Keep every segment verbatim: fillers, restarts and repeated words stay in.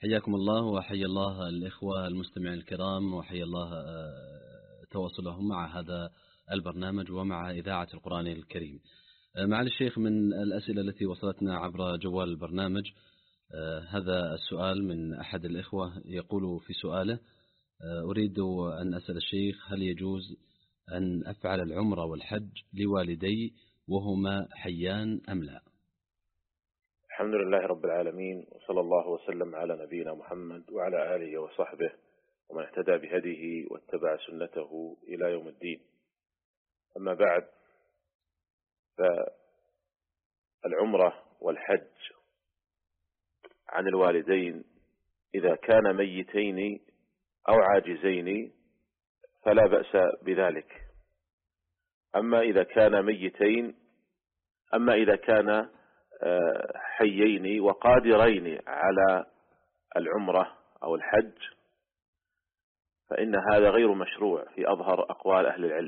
حياكم الله وحيا الله الإخوة المستمعين الكرام، وحيا الله تواصلهم مع هذا البرنامج ومع إذاعة القرآن الكريم. معالي الشيخ، من الأسئلة التي وصلتنا عبر جوال البرنامج هذا السؤال من أحد الإخوة، يقول في سؤاله: أريد أن أسأل الشيخ هل يجوز أن أفعل العمرة والحج لوالدي وهما حيان أم لا؟ الحمد لله رب العالمين، وصلى الله وسلم على نبينا محمد وعلى آله وصحبه ومن اهتدى بهديه واتبع سنته إلى يوم الدين. أما بعد، فالعمرة والحج عن الوالدين إذا كان ميتين أو عاجزين فلا بأس بذلك. أما إذا كان ميتين أما إذا كان حيين وقادرين على العمرة أو الحج فإن هذا غير مشروع في أظهر أقوال أهل العلم،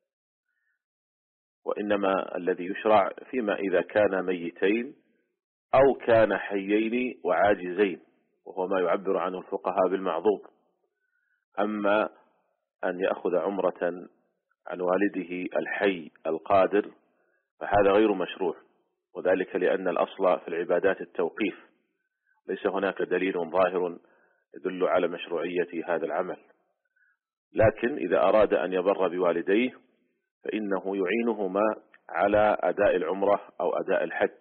وإنما الذي يشرع فيما إذا كان ميتين أو كان حيين وعاجزين، وهو ما يعبر عنه الفقهاء بالمعذور. أما أن يأخذ عمرة عن والده الحي القادر فهذا غير مشروع، وذلك لأن الأصل في العبادات التوقيف، ليس هناك دليل ظاهر يدل على مشروعية هذا العمل. لكن إذا أراد أن يبر بوالديه فإنه يعينهما على أداء العمرة أو أداء الحج،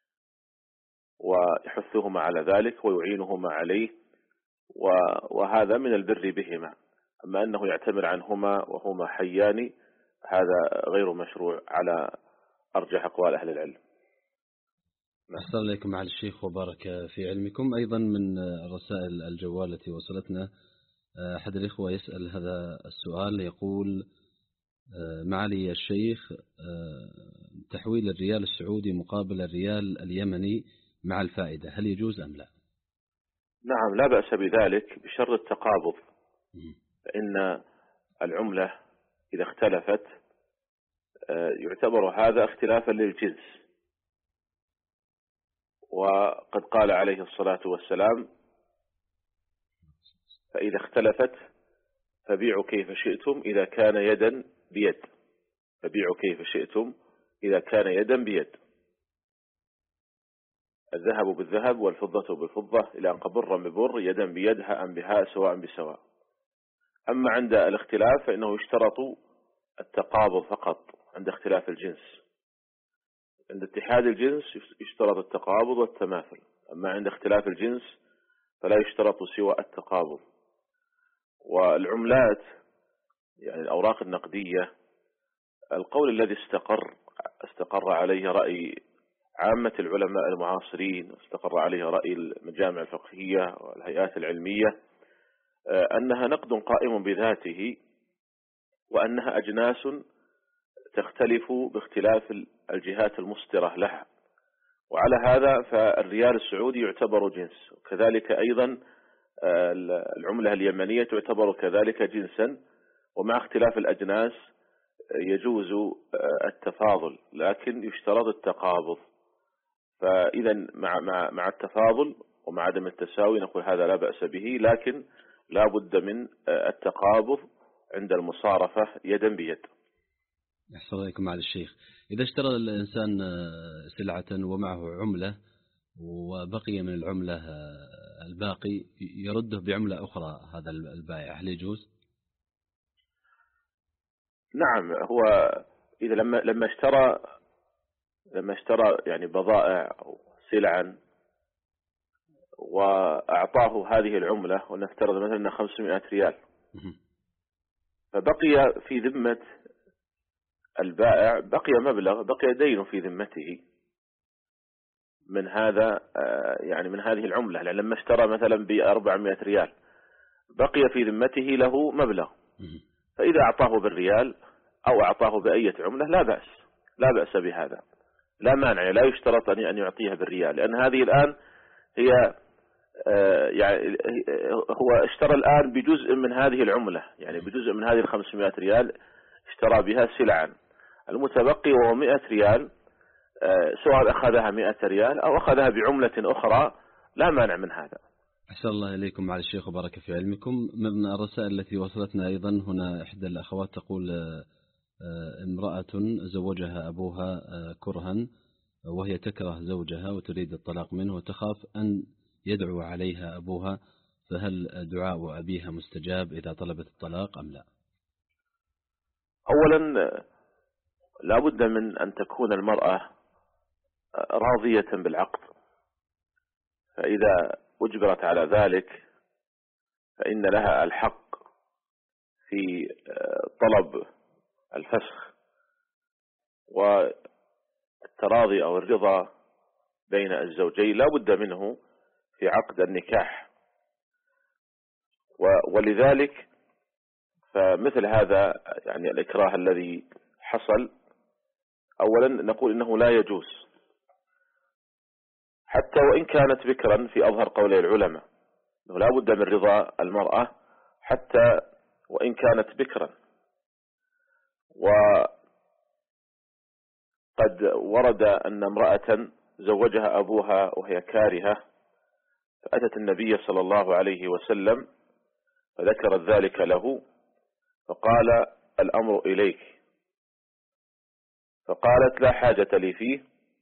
ويحثهما على ذلك ويعينهما عليه، وهذا من البر بهما. أما أنه يعتمر عنهما وهما حيان هذا غير مشروع على أرجح أقوال أهل العلم. أحسن إليكم معالي الشيخ وبارك في علمكم. أيضا من الرسائل الجوال التي وصلتنا أحد الإخوة يسأل هذا السؤال، يقول: معالي الشيخ، تحويل الريال السعودي مقابل الريال اليمني مع الفائدة هل يجوز أم لا؟ نعم، لا بأس بذلك بشرط التقابض، فإن العملة إذا اختلفت يعتبر هذا اختلافا للجنس، وقد قال عليه الصلاة والسلام: فإذا اختلفت فبيعوا كيف شئتم إذا كان يدا بيد. فبيعوا كيف شئتم إذا كان يدا بيد. الذهب بالذهب والفضة بالفضة إلى أن قبر ببر، يدا بيد هاء بهاء سواء بسواء. أما عند الاختلاف فإنه يشترط التقابض فقط عند اختلاف الجنس. عند اتحاد الجنس يشترط التقابض والتماثل، أما عند اختلاف الجنس فلا يشترط سوى التقابض. والعملات يعني الأوراق النقدية، القول الذي استقر استقر عليه رأي عامة العلماء المعاصرين، استقر عليه رأي المجامع الفقهية والهيئات العلمية، أنها نقد قائم بذاته، وأنها أجناس تختلف باختلاف الجهات المصدرة لها. وعلى هذا فالريال السعودي يعتبر جنس، وكذلك أيضا العملة اليمنية تعتبر كذلك جنسا، ومع اختلاف الأجناس يجوز التفاضل لكن يشترط التقابض. فإذا مع, مع, مع التفاضل ومع عدم التساوي نقول هذا لا بأس به، لكن لا بد من التقابض عند المصارفة يدا بيد. أحسن إليكم معالي الشيخ. إذا اشترى الإنسان سلعة ومعه عملة وبقي من العملة الباقي يرده بعملة أخرى، هذا البائع هل يجوز؟ نعم، هو إذا لما لما اشترى لما اشترى يعني بضائع أو سلعا وأعطاه هذه العملة، ونفترض مثلا خمسمائة ريال، فبقي في ذمة البائع بقي مبلغ، بقي دين في ذمته من هذا يعني من هذه العملة. يعني لما اشترى مثلا بأربعمائة ريال بقي في ذمته له مبلغ، فإذا أعطاه بالريال أو أعطاه بأية عملة لا بأس لا بأس بهذا، لا مانع، لا يشترط أن يعطيها بالريال، لأن هذه الآن هي يعني هو اشترى الآن بجزء من هذه العملة، يعني بجزء من هذه الخمسمائة ريال اشترى بها سلعا، المتبقي وهو مئة ريال سواء أخذها مئة ريال أو أخذها بعملة أخرى لا مانع من هذا. أحسن الله إليكم معالي الشيخ وبارك في علمكم. من الرسائل التي وصلتنا أيضا هنا إحدى الأخوات تقول امرأة زوجها أبوها كرها وهي تكره زوجها وتريد الطلاق منه وتخاف أن يدعو عليها أبوها، فهل دعاء أبيها مستجاب إذا طلبت الطلاق أم لا؟ أولا لا بد من أن تكون المرأة راضية بالعقد، فإذا أجبرت على ذلك فإن لها الحق في طلب الفسخ والتراضي أو الرضا بين الزوجين، لا بد منه في عقد النكاح. ولذلك فمثل هذا يعني الإكراه الذي حصل أولا نقول إنه لا يجوز، حتى وإن كانت بكرا في أظهر قولي العلماء، إنه لا بد من رضا المرأة حتى وإن كانت بكرا. وقد ورد أن امرأة زوجها أبوها وهي كارهة، فأتت النبي صلى الله عليه وسلم فذكرت ذلك له، فقال الأمر إليك، فقالت لا حاجة لي فيه،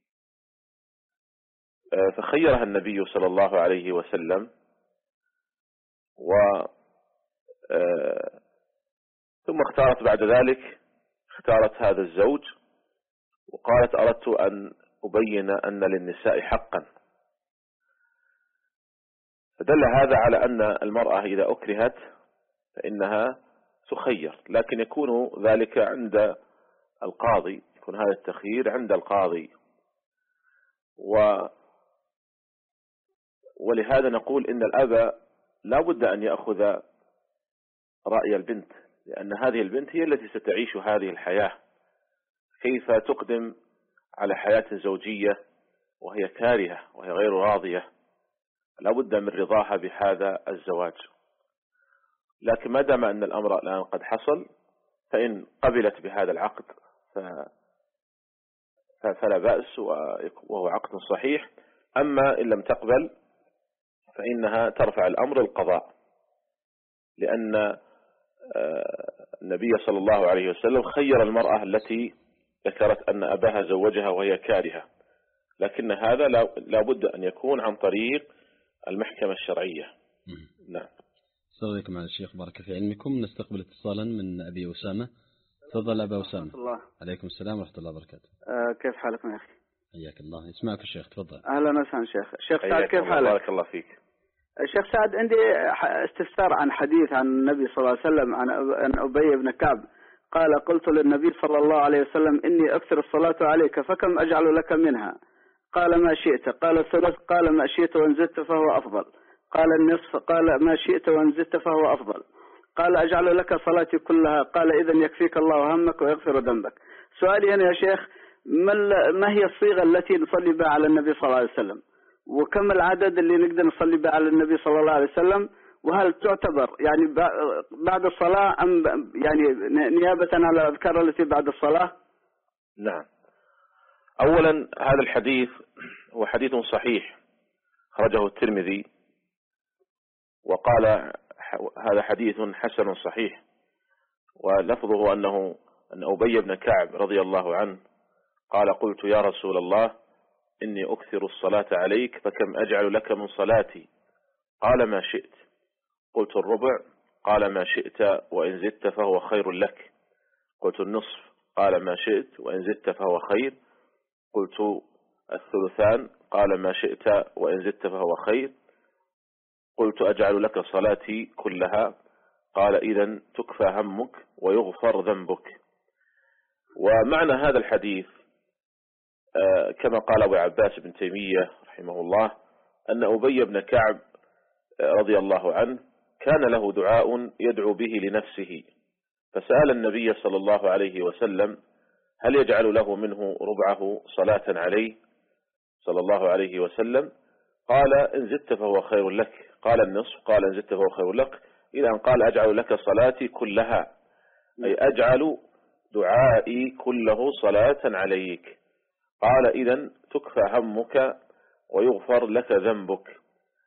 فخيرها النبي صلى الله عليه وسلم و ثم اختارت بعد ذلك اختارت هذا الزوج وقالت أردت أن أبين أن للنساء حقا. فدل هذا على أن المرأة إذا أكرهت فإنها تخير، لكن يكون ذلك عند القاضي، يكون هذا التخيير عند القاضي. و ولهذا نقول إن الأب لا بد أن يأخذ رأي البنت، لأن هذه البنت هي التي ستعيش هذه الحياة. كيف تقدم على حياة زوجية وهي كارهة وهي غير راضية؟ لا بد من رضاها بهذا الزواج. لكن ما دام أن الأمر الآن قد حصل، فإن قبلت بهذا العقد فلا بأس وهو عقد صحيح. أما إن لم تقبل فإنها ترفع الأمر القضاء، لأن النبي صلى الله عليه وسلم خير المرأة التي ذكرت أن أباها زوجها وهي كارهة، لكن هذا لا بد أن يكون عن طريق المحكمة الشرعية. نعم. السلام عليكم على الشيخ بارك في علمكم. نستقبل اتصالا من أبي أسامة. تفضل أبا أسامة. الله. عليكم السلام ورحمة الله وبركاته. آه كيف حالكم يا أخي؟ حياك الله. يسمعك الشيخ، تفضل. أهلا وسهلا شيخ. الشيخ سعد كيف حالك؟ بارك الله فيك. الشيخ سعد عندي استفسار عن حديث عن النبي صلى الله عليه وسلم عن أبي بن كعب قال قلت للنبي صلى الله عليه وسلم إني أكثر الصلاة عليك فكم أجعل لك منها؟ قال ما شئت. قال الثلث. قال ما شئت وإن زدت فهو أفضل. قال النصف. قال ما شئت وإن زدت فهو أفضل. قال أجعل لك صلاتي كلها. قال إذن يكفيك الله همك ويغفر ذنبك. سؤالي هنا يا شيخ، ما هي الصيغة التي نصلي بها على النبي صلى الله عليه وسلم؟ وكم العدد اللي نقدر نصلي بها على النبي صلى الله عليه وسلم؟ وهل تعتبر يعني بعد الصلاة أم يعني نيابة على الأذكار التي بعد الصلاة؟ نعم. أولا هذا الحديث هو حديث صحيح خرجه الترمذي وقال هذا حديث حسن صحيح، ولفظه أنه أن أبي بن كعب رضي الله عنه قال قلت يا رسول الله إني أكثر الصلاة عليك فكم أجعل لك من صلاتي؟ قال ما شئت. قلت الربع. قال ما شئت وإن زدت فهو خير لك. قلت النصف. قال ما شئت وإن زدت فهو خير. قلت الثلثان. قال ما شئت وإن زدت فهو خير. قلت أجعل لك صلاتي كلها. قال إذن تكفى همك ويغفر ذنبك. ومعنى هذا الحديث كما قال أبو عباس بن تيمية رحمه الله أن أبي بن كعب رضي الله عنه كان له دعاء يدعو به لنفسه، فسأل النبي صلى الله عليه وسلم هل يجعل له منه ربعه صلاة عليه صلى الله عليه وسلم؟ قال إن زدت فهو خير لك. قال النصف. قال إن زدت فهو خير لك. إلى أن قال أجعل لك صلاتي كلها، أي أجعل دعائي كله صلاة عليك. قال إذن تكفى همك ويغفر لك ذنبك.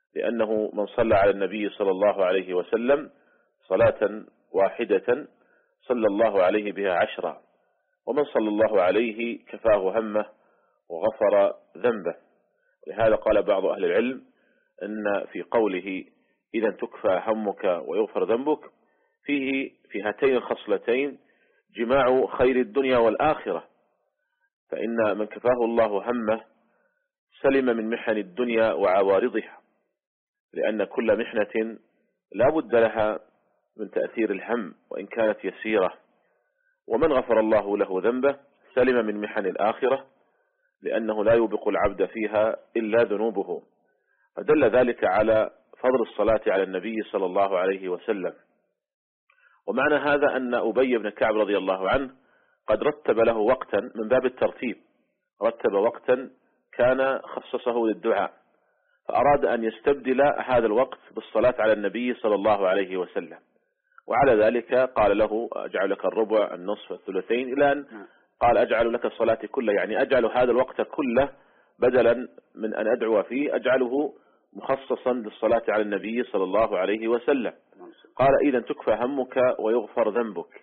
لأنه من صلى على النبي صلى الله عليه وسلم صلاة واحدة صلى الله عليه بها عشرا، ومن صلى الله عليه كفاه همه وغفر ذنبه. لهذا قال بعض أهل العلم أن في قوله إذا تكفى همك ويغفر ذنبك فيه في هاتين الخصلتين جماع خير الدنيا والآخرة، فإن من كفاه الله همه سلم من محن الدنيا وعوارضها، لأن كل محنة لا بد لها من تأثير الهم وإن كانت يسيرة، ومن غفر الله له ذنبه سلم من محن الآخرة، لأنه لا يوبق العبد فيها إلا ذنوبه. فدل ذلك على فضل الصلاة على النبي صلى الله عليه وسلم. ومعنى هذا أن أبي بن كعب رضي الله عنه قد رتب له وقتا من باب الترتيب، رتب وقتا كان خصصه للدعاء، فأراد أن يستبدل هذا الوقت بالصلاة على النبي صلى الله عليه وسلم، وعلى ذلك قال له أجعل لك الربع النصف الثلثين، إلى أن قال أجعل لك الصلاة كلها، يعني أجعل هذا الوقت كله بدلا من أن أدعو فيه أجعله مخصصا للصلاة على النبي صلى الله عليه وسلم. قال إذا تكفى همك ويغفر ذنبك.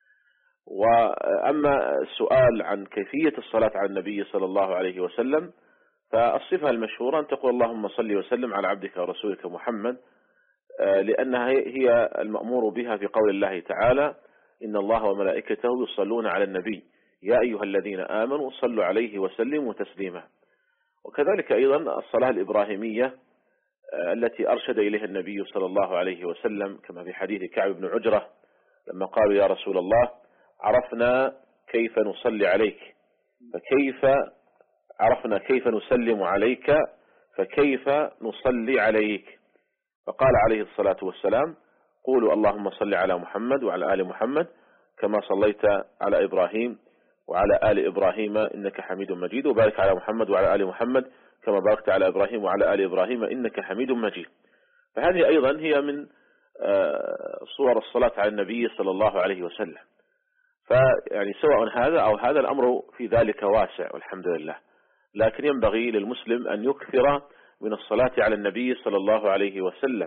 وأما السؤال عن كيفية الصلاة على النبي صلى الله عليه وسلم فالصفة المشهورة أن تقول اللهم صل وسلم على عبدك ورسولك محمد، لأنها هي المأمور بها في قول الله تعالى إن الله وملائكته يصلون على النبي يا أيها الذين آمنوا صلوا عليه وسلموا تسليما. وكذلك أيضا الصلاة الإبراهيمية التي أرشد إليها النبي صلى الله عليه وسلم، كما في حديث كعب بن عجرة لما قالوا يا رسول الله عرفنا كيف نصلي عليك فكيف عرفنا كيف نسلم عليك فكيف نصلي عليك، فقال عليه الصلاة والسلام قولوا اللهم صل على محمد وعلى آل محمد كما صليت على إبراهيم وعلى آل إبراهيم إنك حميد مجيد، وبارك على محمد وعلى آل محمد كما باركت على إبراهيم وعلى آل إبراهيم إنك حميد مجيد. فهذه أيضا هي من صور الصلاة على النبي صلى الله عليه وسلم. فيعني سواء هذا أو هذا الأمر في ذلك واسع والحمد لله، لكن ينبغي للمسلم أن يكثر من الصلاة على النبي صلى الله عليه وسلم،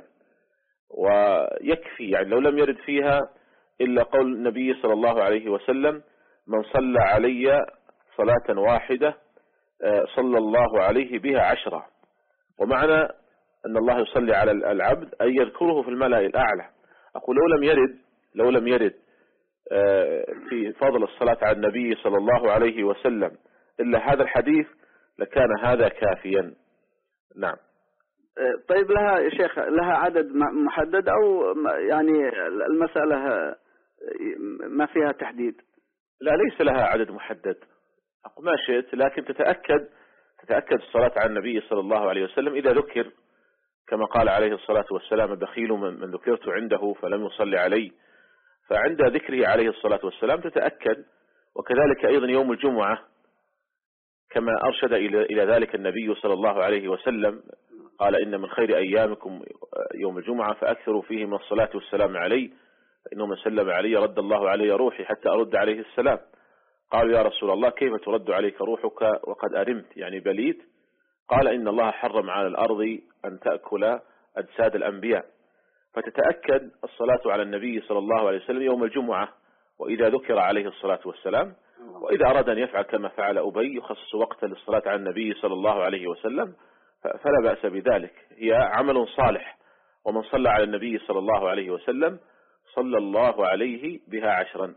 ويكفي يعني لو لم يرد فيها إلا قول النبي صلى الله عليه وسلم من صلى علي صلاة واحدة صلى الله عليه بها عشرة. ومعنى أن الله يصلي على العبد أن يذكره في الملأ الأعلى. أقول لو لم يرد لو لم يرد في فضل الصلاة على النبي صلى الله عليه وسلم إلا هذا الحديث لكان هذا كافيا. نعم. طيب لها يا شيخ لها عدد محدد أو يعني المسألة ما فيها تحديد؟ لا ليس لها عدد محدد، أقول ما شئت، لكن تتأكد تتأكد الصلاة على النبي صلى الله عليه وسلم إذا ذكر كما قال عليه الصلاة والسلام بخيل من ذكرت عنده فلم يصلي علي، فعند ذكره عليه الصلاة والسلام تتأكد. وكذلك أيضا يوم الجمعة كما أرشد إلى ذلك النبي صلى الله عليه وسلم قال إن من خير أيامكم يوم الجمعة فأكثروا فيه من الصلاة والسلام علي فإنه من سلم علي رد الله علي روحي حتى أرد عليه السلام. قالوا يا رسول الله كيف ترد عليك روحك وقد أرمت يعني بليت؟ قال إن الله حرم على الأرض أن تأكل أجساد الأنبياء. فتتأكد الصلاة على النبي صلى الله عليه وسلم يوم الجمعة وإذا ذكر عليه الصلاة والسلام، وإذا أراد أن يفعل كما فعل أبي يخصص وقتا للصلاة على النبي صلى الله عليه وسلم فلا بأس بذلك، هي عمل صالح. ومن صلى على النبي صلى الله عليه وسلم صلى الله عليه بها عشرا.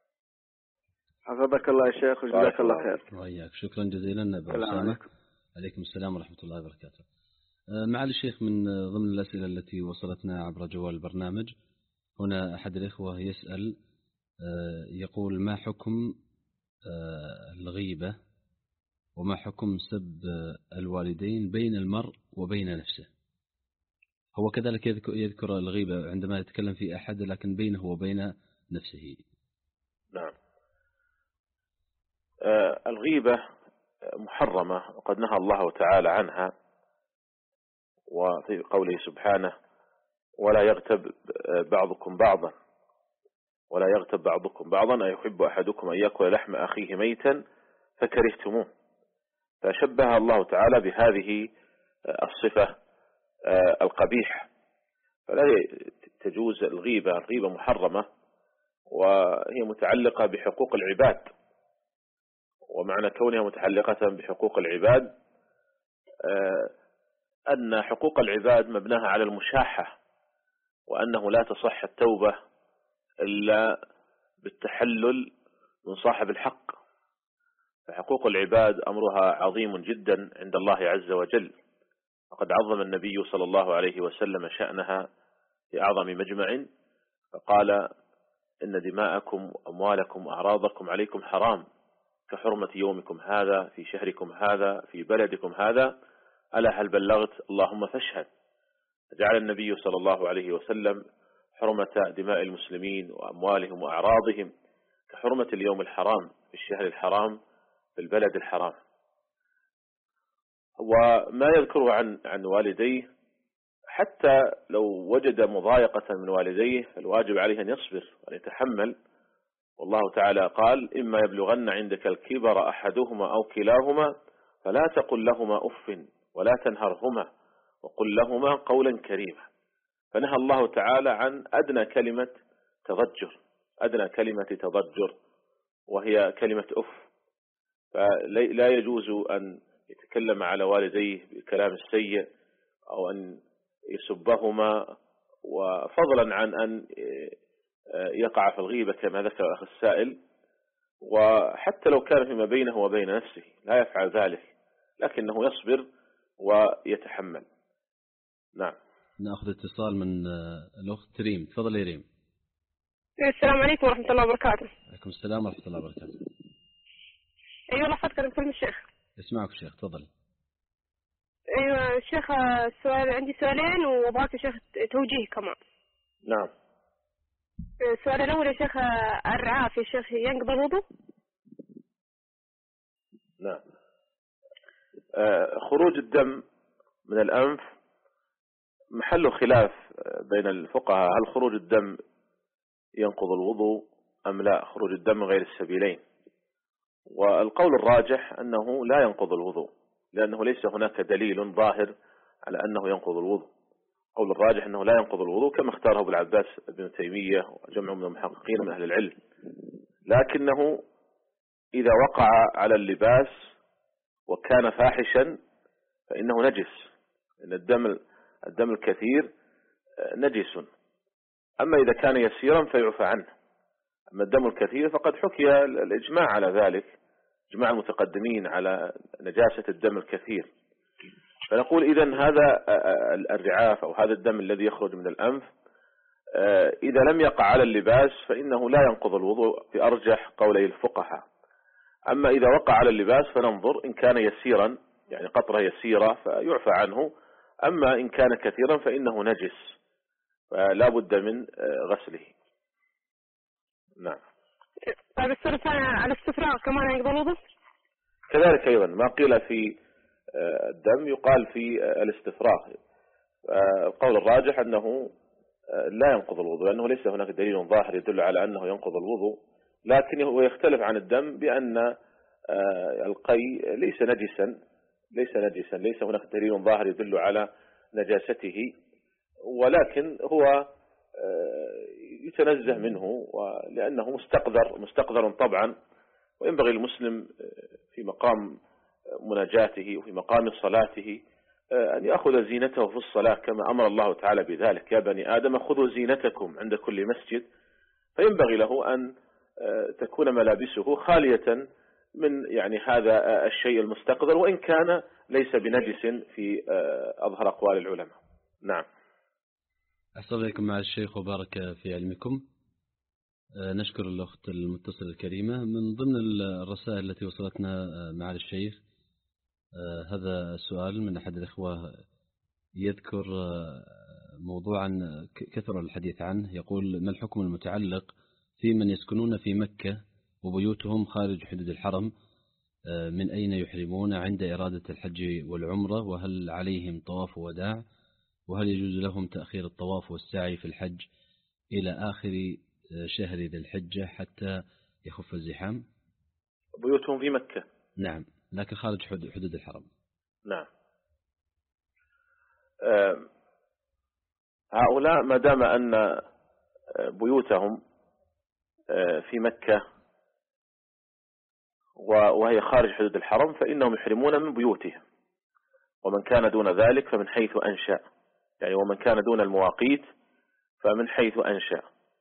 حفظك الله يا شيخ وجزاك الله خير. وإياك شكرا جزيلا أبو أسامة. عليكم السلام ورحمة الله وبركاته. معالي الشيخ من ضمن الأسئلة التي وصلتنا عبر جوال البرنامج هنا أحد الإخوة يسأل يقول ما حكم الغيبة وما حكم سب الوالدين بين المرء وبين نفسه؟ هو كذلك يذكر الغيبة عندما يتكلم في أحد لكن بينه وبين نفسه. نعم. آه الغيبة محرمة وقد نهى الله تعالى عنها، وفي قوله سبحانه ولا يغتب بعضكم بعضا ولا يغتب بعضكم بعضا أيحب أحدكم أن يأكل لحم أخيه ميتا فكرهتموه. فشبه الله تعالى بهذه الصفة القبيح، فلا تجوز الغيبة. الغيبة محرمة وهي متعلقة بحقوق العباد، ومعنى كونها متعلقة بحقوق العباد أن حقوق العباد مبناها على المشاحة، وأنه لا تصح التوبة إلا بالتحلل من صاحب الحق. فحقوق العباد أمرها عظيم جدا عند الله عز وجل، وقد عظم النبي صلى الله عليه وسلم شأنها في أعظم مجمع، فقال: إن دماءكم وأموالكم وأعراضكم عليكم حرام كحرمة يومكم هذا في شهركم هذا في بلدكم هذا، ألا هل بلغت؟ اللهم فاشهد. جعل النبي صلى الله عليه وسلم حرمة دماء المسلمين وأموالهم وأعراضهم كحرمة اليوم الحرام في الشهر الحرام في البلد الحرام. وما يذكره عن عن والديه، حتى لو وجد مضايقة من والديه فالواجب عليه أن يصبر وأن يتحمل. والله تعالى قال: إما يبلغن عندك الكبر أحدهما أو كلاهما فلا تقل لهما أف ولا تنهرهما وقل لهما قولا كريما. فنهى الله تعالى عن أدنى كلمة تضجر، أدنى كلمة تضجر وهي كلمة أف. فلا يجوز أن يتكلم على والديه بالكلام السيء أو أن يسبهما، وفضلا عن أن يقع في الغيبة كما ذكر أخ السائل. وحتى لو كان فيما بينه وبين نفسه لا يفعل ذلك، لكنه يصبر ويتحمل. نعم. نأخذ اتصال من الأخت ريم. تفضل يا ريم. السلام عليكم ورحمة الله وبركاته. عليكم السلام ورحمة الله وبركاته. أيوة الله فاتك كلمة الشيخ. اسمعك الشيخ، تفضل. أيوة الشيخ، السؤال عندي سؤالين وأبغاك يا شيخ توجيه كمان. نعم. السؤال الأول يا شيخ، الرعاف يا شيخ ينقض الوضوء؟ نعم. آه خروج الدم من الأنف محل خلاف بين الفقهاء، هل خروج الدم ينقض الوضوء أم لا، خروج الدم من غير السبيلين. والقول الراجح أنه لا ينقض الوضوء، لأنه ليس هناك دليل ظاهر على أنه ينقض الوضوء. قول الراجح أنه لا ينقض الوضوء كما اختاره ابن العباس ابن تيمية وجمع من المحققين من أهل العلم، لكنه إذا وقع على اللباس وكان فاحشا فإنه نجس، إن الدم الدم الكثير نجس. أما إذا كان يسيرا فيعفى عنه. أما الدم الكثير فقد حكي الإجماع على ذلك، إجماع المتقدمين على نجاسة الدم الكثير. فنقول إذن هذا الرعاف أو هذا الدم الذي يخرج من الأنف إذا لم يقع على اللباس فإنه لا ينقض الوضوء في أرجح قولي الفقهاء. أما إذا وقع على اللباس فننظر، إن كان يسيرا يعني قطرة يسيرة فيعفى عنه، أما إن كان كثيرا فإنه نجس فلا بد من غسله. نعم. طيب السؤال الثاني على الاستفراغ كمان ينقض الوضوء؟ كذلك أيضا ما قيل في الدم يقال في الاستفراغ. القول الراجح أنه لا ينقض الوضوء، لأنه ليس هناك دليل ظاهر يدل على أنه ينقض الوضوء، لكن هو يختلف عن الدم بأن القي ليس نجسا ليس نجسا ليس هناك دليل ظاهر يدل على نجاسته، ولكن هو يتنزه منه لأنه مستقذر مستقذر طبعا. وينبغي المسلم في مقام مناجاته وفي مقام صلاته أن يأخذ زينته في الصلاة كما أمر الله تعالى بذلك: يا بني آدم خذوا زينتكم عند كل مسجد. فينبغي له أن تكون ملابسه خالية من يعني هذا الشيء المستقذر، وإن كان ليس بنجس في أظهر أقوال العلماء. نعم. أحسن إليكم مع الشيخ وبارك في علمكم. نشكر الأخت المتصلة الكريمة. من ضمن الرسائل التي وصلتنا مع الشيخ هذا السؤال من أحد الإخوة يذكر موضوعا كثر الحديث عنه، يقول: ما الحكم المتعلق في من يسكنون في مكة وبيوتهم خارج حدود الحرم؟ من أين يحرمون عند إرادة الحج والعمرة؟ وهل عليهم طواف وداع؟ وهل يجوز لهم تأخير الطواف والسعي في الحج إلى آخر شهر ذي الحجة حتى يخف الزحام؟ بيوتهم في مكة. نعم، لكن خارج حدود الحرم. نعم. هؤلاء ما دام أن بيوتهم في مكة وهي خارج حدود الحرم فإنهم يحرمون من بيوتهم، ومن كان دون ذلك فمن حيث أنشأ، يعني ومن كان دون المواقيت فمن حيث أنشأ،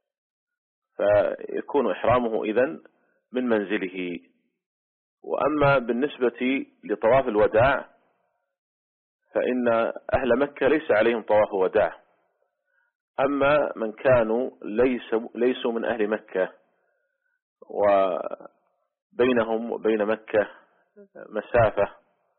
فيكون إحرامه إذن من منزله. وأما بالنسبة لطواف الوداع فإن أهل مكة ليس عليهم طواف وداع، أما من كانوا ليس ليسوا من أهل مكة وبينهم وبين مكة مسافة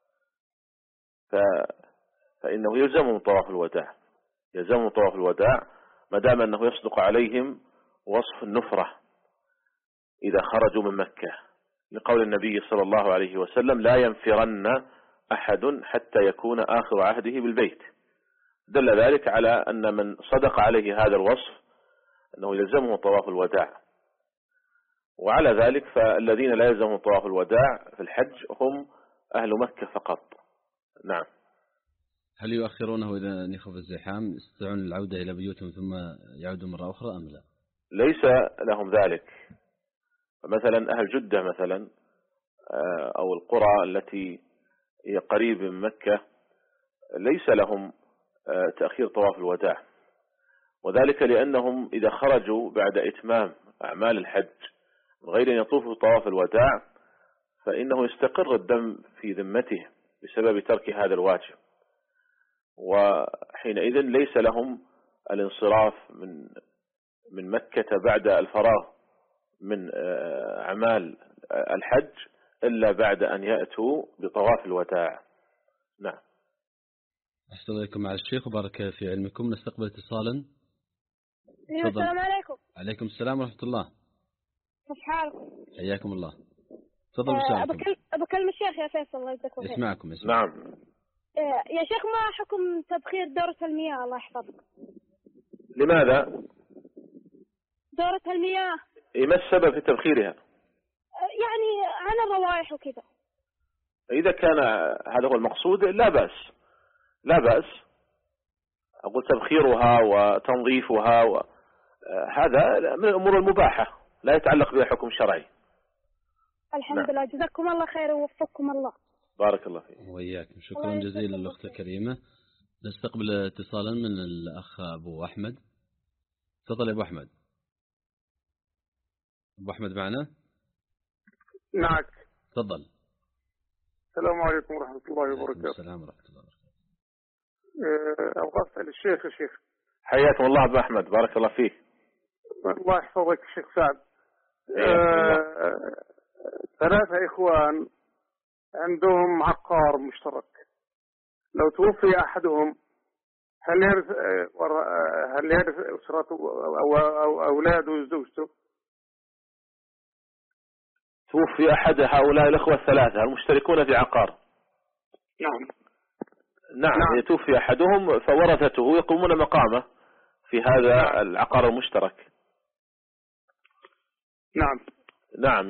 فإنه يلزمهم طواف الوداع، يلزمهم طواف الوداع ما دام أنه يصدق عليهم وصف النفرة إذا خرجوا من مكة، لقول النبي صلى الله عليه وسلم: لا ينفرن أحد حتى يكون آخر عهده بالبيت. دل ذلك على أن من صدق عليه هذا الوصف أنه يلزمه طواف الوداع. وعلى ذلك فالذين لا يلزمهم طواف الوداع في الحج هم أهل مكة فقط. نعم. هل يؤخرونه إذا نخف الزحام يستطيعون العودة إلى بيوتهم ثم يعودوا مرة أخرى أم لا؟ ليس لهم ذلك. مثلا أهل جدة مثلا أو القرى التي هي قريب من مكة ليس لهم تأخير طواف الوداع، وذلك لأنهم إذا خرجوا بعد إتمام أعمال الحج من غير أن يطوفوا طواف الوداع فإنه يستقر الدم في ذمته بسبب ترك هذا الواجب، وحينئذ ليس لهم الانصراف من من مكة بعد الفراغ من أعمال الحج إلا بعد أن يأتوا بطواف الوداع. نعم. أحسن إليكم مع الشيخ وبارك في علمكم. نستقبل اتصالا. السلام عليكم. عليكم السلام ورحمة الله. كيف حالكم؟ حياكم الله. تفضل أه أبو كلم الشيخ يا فيصل الله يجزاك خير. يسمعكم يسمعكم. نعم. أه يا شيخ ما حكم تبخير دورة المياه الله يحفظك؟ لماذا؟ دورة المياه ما السبب في تبخيرها؟ يعني عن الروائح وكذا. إذا كان هذا هو المقصود لا بأس، لا بأس. أقول تبخيرها وتنظيفها و... هذا من الأمور المباحة لا يتعلق بها حكم شرعي. الحمد نعم. لله جزاكم الله خير ووفقكم الله. بارك الله فيك. وإياكم. شكرا جزيلا للأخت الكريمة. نستقبل اتصالا من الأخ أبو أحمد. تفضل يا أبو أحمد. أبو أحمد معنا؟ معك. تفضل. السلام عليكم ورحمة الله وبركاته. السلام ورحمة الله وبركاته. أبغى أسأل الشيخ. الشيخ حياكم الله أبو أحمد بارك الله فيك. الله يحفظك الشيخ سعد. أه ثلاثة إخوان عندهم عقار مشترك، لو توفي أحدهم هل يرث هل يرث أسرته أو أولاده وزوجته؟ توفي أحد هؤلاء الأخوة الثلاثة المشتركون في عقار. نعم. نعم, نعم. يتوفي أحدهم فورثته يقومون مقامه في هذا نعم. العقار المشترك. نعم. نعم.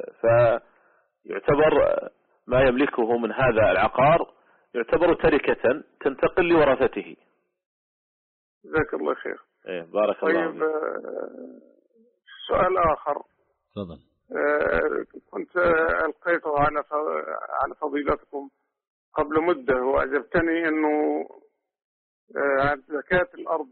فيعتبر ما يملكه من هذا العقار يعتبر تركة تنتقل لورثته. جزاك الله خير. إيه بارك طيب الله فيك. سؤال آخر. تفضل. كنت ألقيته على على فضيلتكم قبل مدة وأعجبتني أنه زكاة الأرض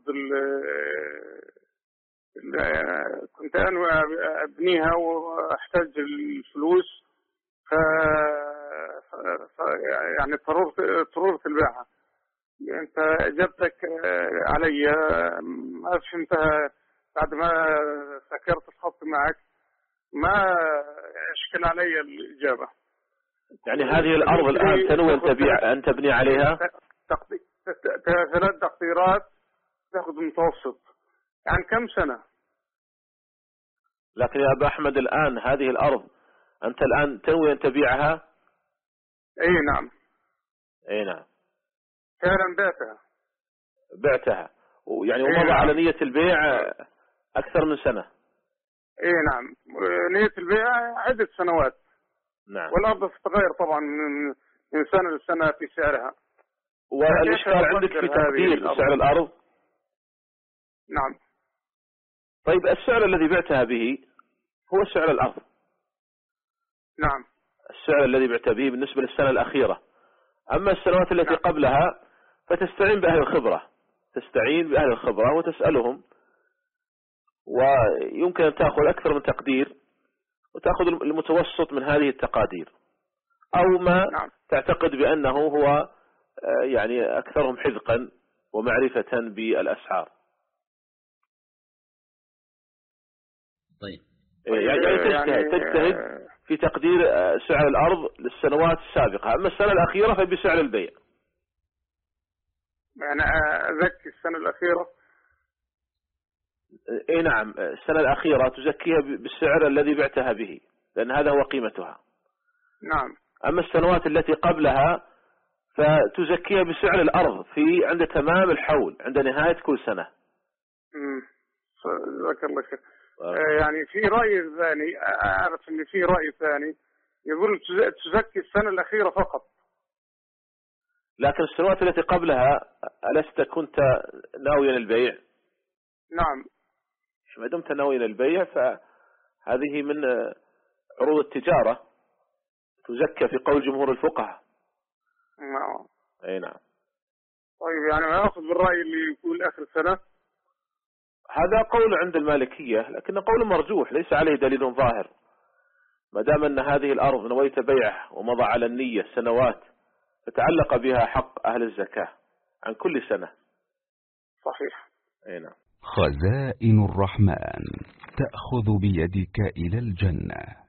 كنت أنوي أبنيها وأحتاج الفلوس ف يعني اضطررت اضطررت البيعها. أنت إجابتك علي ما فهمتها بعد ما سكرت الخط معك، ما أشكل علي الإجابة. يعني هذه الأرض الآن تنوي أن تبيع أن تبني عليها ثلاث تقديرات تأخذ متوسط يعني كم سنة؟ لكن يا أبا أحمد الآن هذه الأرض أنت الآن تنوي أن تبيعها؟ أي نعم. أي نعم. فعلا بعتها. بعتها ويعني ومضى نعم. على نية البيع أكثر من سنة. اي نعم نية البيع عدة سنوات. نعم. والأرض تتغير طبعا من من سنة لسنة في سعرها. والإشكال عندك في تقدير سعر الأرض. نعم. طيب السعر الذي بعتها به هو سعر الأرض. نعم. السعر الذي بعت به بالنسبة للسنة الأخيرة. أما السنوات التي نعم. قبلها فتستعين بأهل الخبرة، تستعين بأهل الخبرة وتسألهم، ويمكن أن تأخذ أكثر من تقدير وتأخذ المتوسط من هذه التقادير، أو ما نعم. تعتقد بأنه هو يعني أكثرهم حذقا ومعرفة بالأسعار. طيب يعني تجتهد, تجتهد في تقدير سعر الأرض للسنوات السابقة، أما السنة الأخيرة فبسعر البيع. يعني أزكي السنة الأخيرة. اي نعم، السنة الأخيرة تزكيها بالسعر الذي بعتها به، لأن هذا هو قيمتها. نعم. أما السنوات التي قبلها فتزكيها بسعر الأرض في عند تمام الحول، عند نهاية كل سنة. امم جزاك الله خير. يعني في رأي ثاني، أعرف أن في رأي ثاني يقول تزكي السنة الأخيرة فقط. لكن السنوات التي قبلها ألست كنت ناويا البيع؟ نعم. ما دمت ناويا البيع فهذه من عروض التجارة تزكى في قول جمهور الفقهاء. نعم. أي نعم. طيب يعني أخذ بالرأي اللي يقول آخر سنة. هذا قول عند المالكية، لكن قول مرجوح ليس عليه دليل ظاهر، ما دام أن هذه الأرض نويت بيعه ومضى على النية سنوات فتعلق بها حق أهل الزكاة عن كل سنة. صحيح. أي نعم. خزائن الرحمن تأخذ بيدك إلى الجنة.